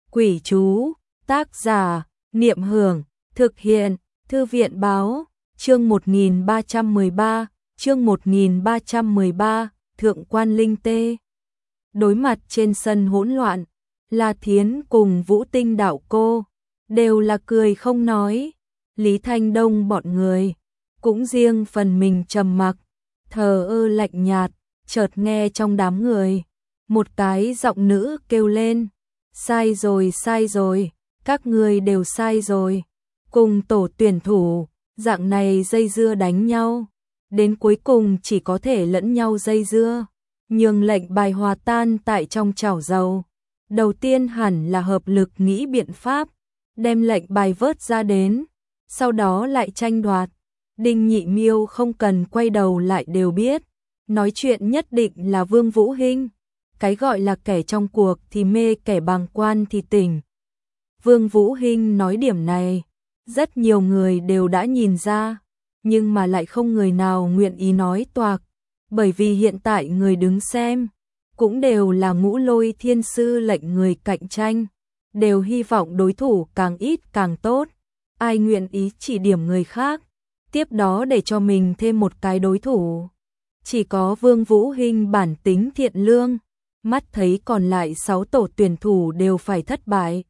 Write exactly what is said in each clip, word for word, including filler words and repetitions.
Quỷ chú, tác giả, Niệm Hưởng, thực hiện, Thư viện báo, chương một nghìn ba trăm mười ba, chương một nghìn ba trăm mười ba, Thượng quan Linh Tê. Đối mặt trên sân hỗn loạn, La Thiến cùng Vũ Tinh đạo cô, đều là cười không nói, Lý Thanh Đông bọn người, cũng riêng phần mình trầm mặc, thờ ơ lạnh nhạt, chợt nghe trong đám người, một cái giọng nữ kêu lên, sai rồi sai rồi, các ngươi đều sai rồi, cùng tổ tuyển thủ, dạng này dây dưa đánh nhau, đến cuối cùng chỉ có thể lẫn nhau dây dưa, nhường lệnh bài hòa tan tại trong chảo dầu. Đầu tiên hẳn là hợp lực nghĩ biện pháp, đem lệnh bài vớt ra đến, sau đó lại tranh đoạt. Đinh Nhị Miêu không cần quay đầu lại đều biết, nói chuyện nhất định là Vương Vũ Hinh. Cái gọi là kẻ trong cuộc thì mê, kẻ bàng quan thì tỉnh. Vương Vũ Hinh nói điểm này, rất nhiều người đều đã nhìn ra, nhưng mà lại không người nào nguyện ý nói toạc, bởi vì hiện tại người đứng xem cũng đều là Ngũ Lôi Thiên Sư lệnh người cạnh tranh, đều hy vọng đối thủ càng ít càng tốt, ai nguyện ý chỉ điểm người khác, tiếp đó để cho mình thêm một cái đối thủ. Chỉ có Vương Vũ Hinh bản tính thiện lương, mắt thấy còn lại sáu tổ tuyển thủ đều phải thất bại.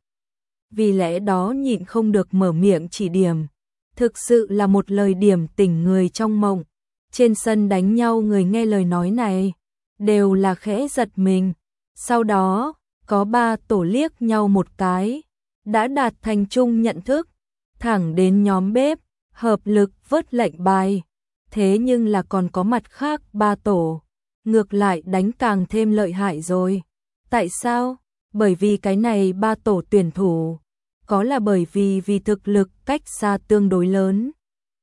Vì lẽ đó nhịn không được mở miệng chỉ điểm, thực sự là một lời điểm tỉnh người trong mộng. Trên sân đánh nhau người nghe lời nói này, đều là khẽ giật mình. Sau đó, có ba tổ liếc nhau một cái, đã đạt thành chung nhận thức, thẳng đến nhóm bếp, hợp lực vớt lệnh bài. Thế nhưng là còn có mặt khác ba tổ, ngược lại đánh càng thêm lợi hại rồi. Tại sao? Bởi vì cái này ba tổ tuyển thủ, có là bởi vì vì thực lực cách xa tương đối lớn.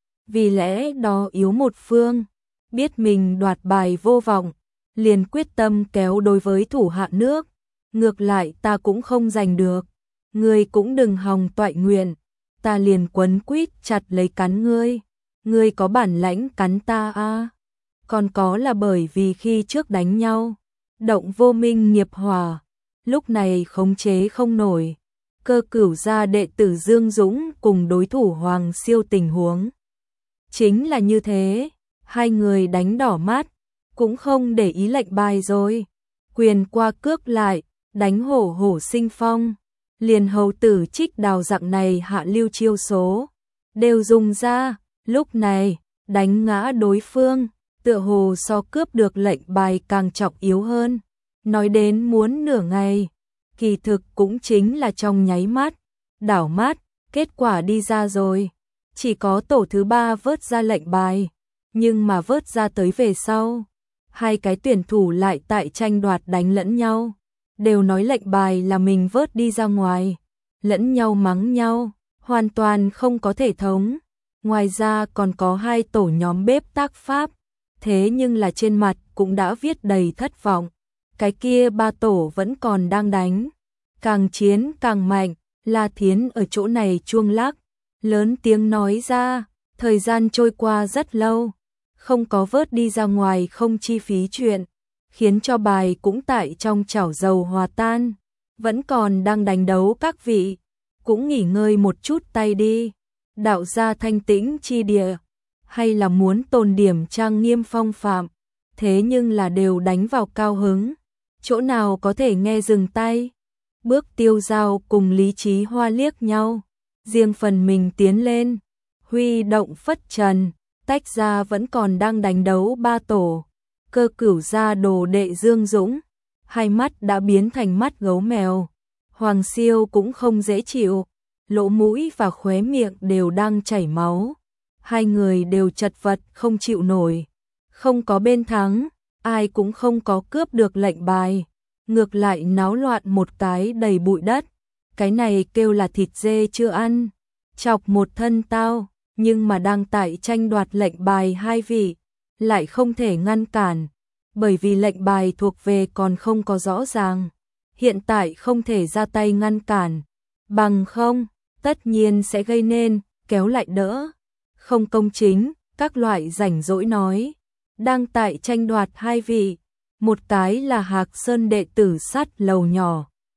Vì lẽ đó yếu một phương, biết mình đoạt bài vô vọng, liền quyết tâm kéo đối với thủ hạ nước. Ngược lại ta cũng không giành được, ngươi cũng đừng hòng toại nguyện, ta liền quấn quýt chặt lấy cắn ngươi. Ngươi có bản lãnh cắn ta a? À? Còn có là bởi vì khi trước đánh nhau, động vô minh nghiệp hỏa, lúc này khống chế không nổi. Cơ Cửu gia đệ tử Dương Dũng cùng đối thủ Hoàng Siêu tình huống. Chính là như thế, hai người đánh đỏ mắt, cũng không để ý lệnh bài rồi. Quyền qua cước lại, đánh hổ hổ sinh phong, liền hầu tử Trích Đào dạng này hạ lưu chiêu số, đều dùng ra. Lúc này, đánh ngã đối phương, tựa hồ so cướp được lệnh bài càng trọng yếu hơn. Nói đến muốn nửa ngày, kỳ thực cũng chính là trong nháy mắt, đảo mắt, kết quả đi ra rồi. Chỉ có tổ thứ ba vớt ra lệnh bài, nhưng mà vớt ra tới về sau, hai cái tuyển thủ lại tại tranh đoạt đánh lẫn nhau, đều nói lệnh bài là mình vớt đi ra ngoài, lẫn nhau mắng nhau, hoàn toàn không có thể thống. Ngoài ra còn có hai tổ nhóm bếp tác pháp, thế nhưng là trên mặt cũng đã viết đầy thất vọng. Cái kia ba tổ vẫn còn đang đánh, càng chiến càng mạnh. La Thiến ở chỗ này chuông lắc, lớn tiếng nói ra, thời gian trôi qua rất lâu, không có vớt đi ra ngoài không chi phí chuyện, khiến cho bài cũng tại trong chảo dầu hòa tan, vẫn còn đang đánh đấu các vị, cũng nghỉ ngơi một chút tay đi. Đạo gia thanh tĩnh chi địa, hay là muốn tồn điểm trang nghiêm phong phạm, thế nhưng là đều đánh vào cao hứng, chỗ nào có thể nghe dừng tay. Bước Tiêu Giao cùng Lý Chí Hoa liếc nhau, riêng phần mình tiến lên, huy động phất trần, tách ra vẫn còn đang đánh đấu ba tổ. Cơ Cửu gia đồ đệ Dương Dũng, hai mắt đã biến thành mắt gấu mèo. Hoàng Siêu cũng không dễ chịu, lỗ mũi và khóe miệng đều đang chảy máu. Hai người đều chật vật không chịu nổi. Không có bên thắng, ai cũng không có cướp được lệnh bài. Ngược lại náo loạn một cái đầy bụi đất. Cái này kêu là thịt dê chưa ăn, chọc một thân tao. Nhưng mà đang tại tranh đoạt lệnh bài hai vị, lại không thể ngăn cản. Bởi vì lệnh bài thuộc về còn không có rõ ràng. Hiện tại không thể ra tay ngăn cản. Bằng không, tất nhiên sẽ gây nên, kéo lại đỡ. Không công chính, các loại rảnh rỗi nói. Đang tại tranh đoạt hai vị. Một cái là Hạc Sơn đệ tử sát lầu nhỏ.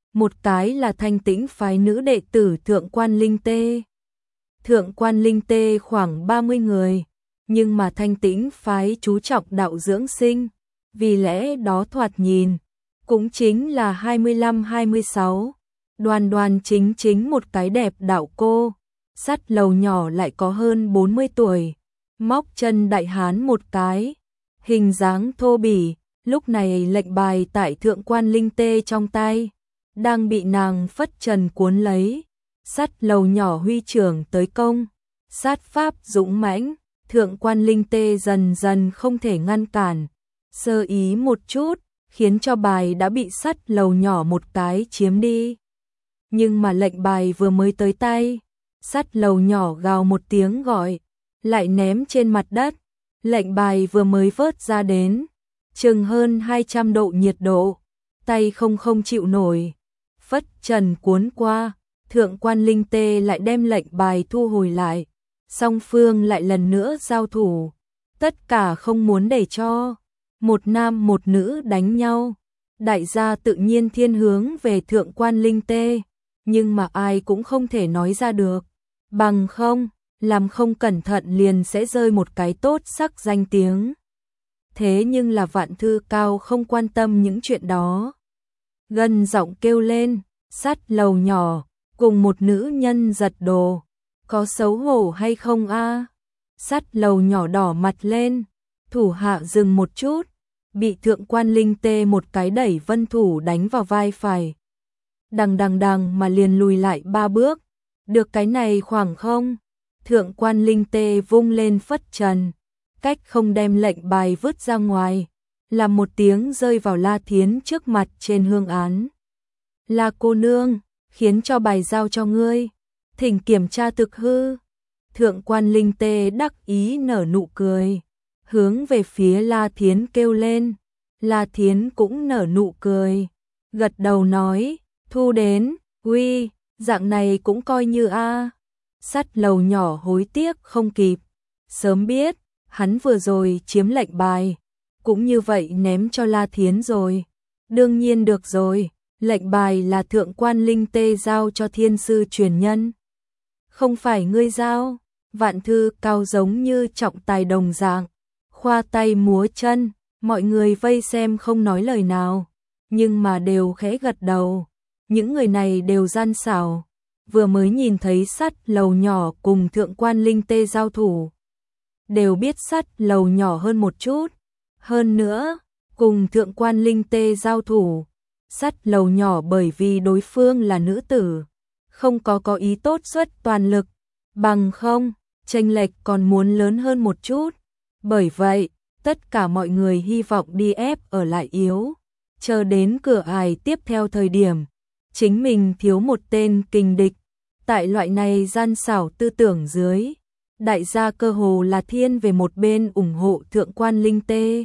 một cái là Thanh Tĩnh phái nữ đệ tử Thượng Quan Linh Tê. Thượng Quan Linh Tê khoảng ba mươi người, nhưng mà Thanh Tĩnh phái chú trọng đạo dưỡng sinh, vì lẽ đó thoạt nhìn cũng chính là hai mươi lăm hai mươi sáu, đoan đoan chính chính một cái đẹp đạo cô. Sắt lầu nhỏ lại có hơn bốn mươi tuổi, móc chân đại hán một cái, hình dáng thô bỉ. Lúc này lệnh bài tại Thượng Quan Linh Tê trong tay đang bị nàng phất trần cuốn lấy. Sắt lầu nhỏ huy trưởng tới công, sát pháp dũng mãnh, Thượng Quan Linh Tê dần dần không thể ngăn cản, sơ ý một chút, khiến cho bài đã bị sắt lầu nhỏ một cái chiếm đi. Nhưng mà lệnh bài vừa mới tới tay, sắt lầu nhỏ gào một tiếng gọi, lại ném trên mặt đất. Lệnh bài vừa mới vớt ra đến, chừng hơn hai trăm độ nhiệt độ, tay không không chịu nổi, phất trần cuốn qua. Thượng Quan Linh Tê lại đem lệnh bài thu hồi lại, song phương lại lần nữa giao thủ, tất cả không muốn để cho một nam một nữ đánh nhau. Đại gia tự nhiên thiên hướng về Thượng Quan Linh Tê, nhưng mà ai cũng không thể nói ra được, bằng không, làm không cẩn thận liền sẽ rơi một cái tốt sắc danh tiếng. Thế nhưng là Vạn Thư Cao không quan tâm những chuyện đó, gần giọng kêu lên, sắt lầu nhỏ cùng một nữ nhân giật đồ, có xấu hổ hay không a? Sắt lầu nhỏ đỏ mặt lên, thủ hạ dừng một chút, bị Thượng Quan Linh Tê một cái đẩy vân thủ đánh vào vai phải, đằng đằng đằng mà liền lùi lại ba bước. Được cái này khoảng không? Thượng Quan Linh Tê vung lên phất trần, cách không đem lệnh bài vứt ra ngoài, làm một tiếng rơi vào La Thiến trước mặt trên hương án. La cô nương, khiến cho bài giao cho ngươi, thỉnh kiểm tra thực hư. Thượng Quan Linh Tê đắc ý nở nụ cười, hướng về phía La Thiến kêu lên. La Thiến cũng nở nụ cười, gật đầu nói, thu đến, uy, dạng này cũng coi như a. Sắt lầu nhỏ hối tiếc không kịp, sớm biết, hắn vừa rồi chiếm lệnh bài, cũng như vậy ném cho La Thiến rồi. Đương nhiên được rồi, lệnh bài là Thượng Quan Linh Tê giao cho thiên sư truyền nhân, không phải ngươi giao. Vạn Thư Cao giống như trọng tài đồng dạng, khoa tay múa chân, mọi người vây xem không nói lời nào, nhưng mà đều khẽ gật đầu. Những người này đều gian xảo, vừa mới nhìn thấy sắt lầu nhỏ cùng Thượng Quan Linh Tê giao thủ, đều biết sắt lầu nhỏ hơn một chút. Hơn nữa, cùng Thượng Quan Linh Tê giao thủ, sắt lầu nhỏ bởi vì đối phương là nữ tử, không có có ý tốt xuất toàn lực, bằng không, chênh lệch còn muốn lớn hơn một chút. Bởi vậy, tất cả mọi người hy vọng đi ép ở lại yếu, chờ đến cửa ải tiếp theo thời điểm, chính mình thiếu một tên kình địch. Tại loại này gian xảo tư tưởng dưới, đại gia cơ hồ là thiên về một bên ủng hộ Thượng Quan Linh Tê.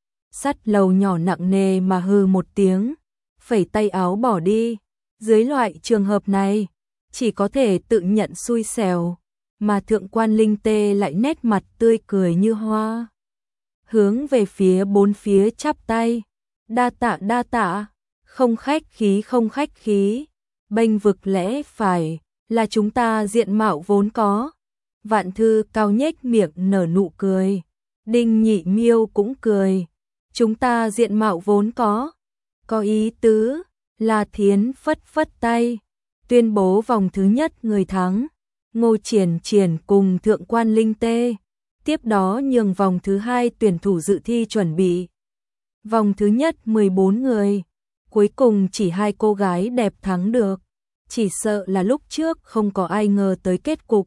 Sắt lầu nhỏ nặng nề mà hừ một tiếng, phẩy tay áo bỏ đi. Dưới loại trường hợp này, chỉ có thể tự nhận xui xẻo, mà Thượng Quan Linh Tê lại nét mặt tươi cười như hoa, hướng về phía bốn phía chắp tay, đa tạ đa tạ, không khách khí không khách khí, bênh vực lẽ phải, là chúng ta diện mạo vốn có. Vạn Thư Cao nhếch miệng nở nụ cười, Đinh Nhị Miêu cũng cười, chúng ta diện mạo vốn có, có ý tứ. La Thiến phất phất tay, tuyên bố vòng thứ nhất người thắng, Ngô Triển Triển cùng Thượng Quan Linh Tê, tiếp đó nhường vòng thứ hai tuyển thủ dự thi chuẩn bị. Vòng thứ nhất mười bốn người, cuối cùng chỉ hai cô gái đẹp thắng được, chỉ sợ là lúc trước không có ai ngờ tới kết cục.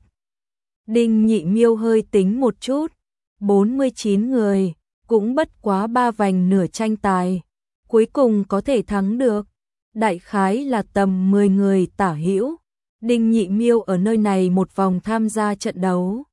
Đinh Nhị Miêu hơi tính một chút, bốn mươi chín người, cũng bất quá ba vành nửa tranh tài, cuối cùng có thể thắng được, đại khái là tầm mười người tả hữu. Đinh Nhị Miêu ở nơi này một vòng tham gia trận đấu,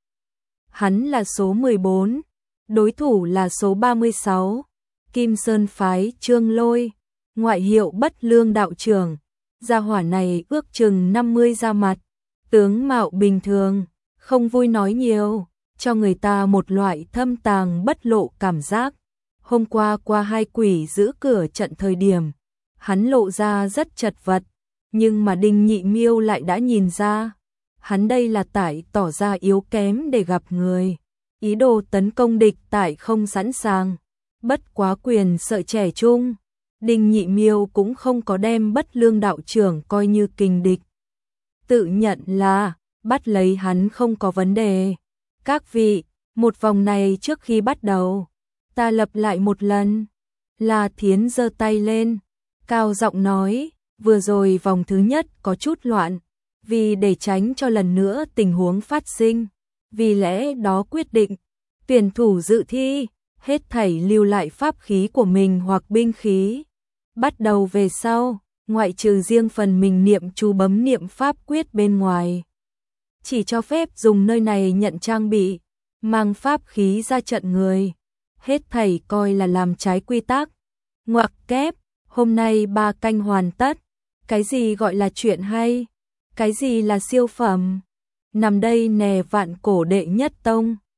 hắn là số mười bốn, đối thủ là số ba mươi sáu, Kim Sơn phái Trương Lôi, ngoại hiệu Bất Lương đạo trưởng. Gia hỏa này ước chừng năm mươi ra mặt, tướng mạo bình thường, không vui nói nhiều, cho người ta một loại thâm tàng bất lộ cảm giác. Hôm qua qua hai quỷ giữ cửa trận thời điểm, hắn lộ ra rất chật vật, nhưng mà Đinh Nhị Miêu lại đã nhìn ra, hắn đây là tại tỏ ra yếu kém để gặp người, ý đồ tấn công địch tại không sẵn sàng, bất quá quyền sợ trẻ trung, Đinh Nhị Miêu cũng không có đem Bất Lương đạo trưởng coi như kình địch. Tự nhận là, bắt lấy hắn không có vấn đề. Các vị, một vòng này trước khi bắt đầu, ta lập lại một lần. La Thiến giơ tay lên, cao giọng nói, vừa rồi vòng thứ nhất có chút loạn, vì để tránh cho lần nữa tình huống phát sinh, vì lẽ đó quyết định, tuyển thủ dự thi, hết thảy lưu lại pháp khí của mình hoặc binh khí. Bắt đầu về sau, ngoại trừ riêng phần mình niệm chú bấm niệm pháp quyết bên ngoài. Chỉ cho phép dùng nơi này nhận trang bị, mang pháp khí ra trận người. Hết thảy coi là làm trái quy tắc. Ngoặc kép, hôm nay ba canh hoàn tất. Cái gì gọi là chuyện hay? Cái gì là siêu phẩm? Nằm đây nè vạn cổ đệ nhất tông.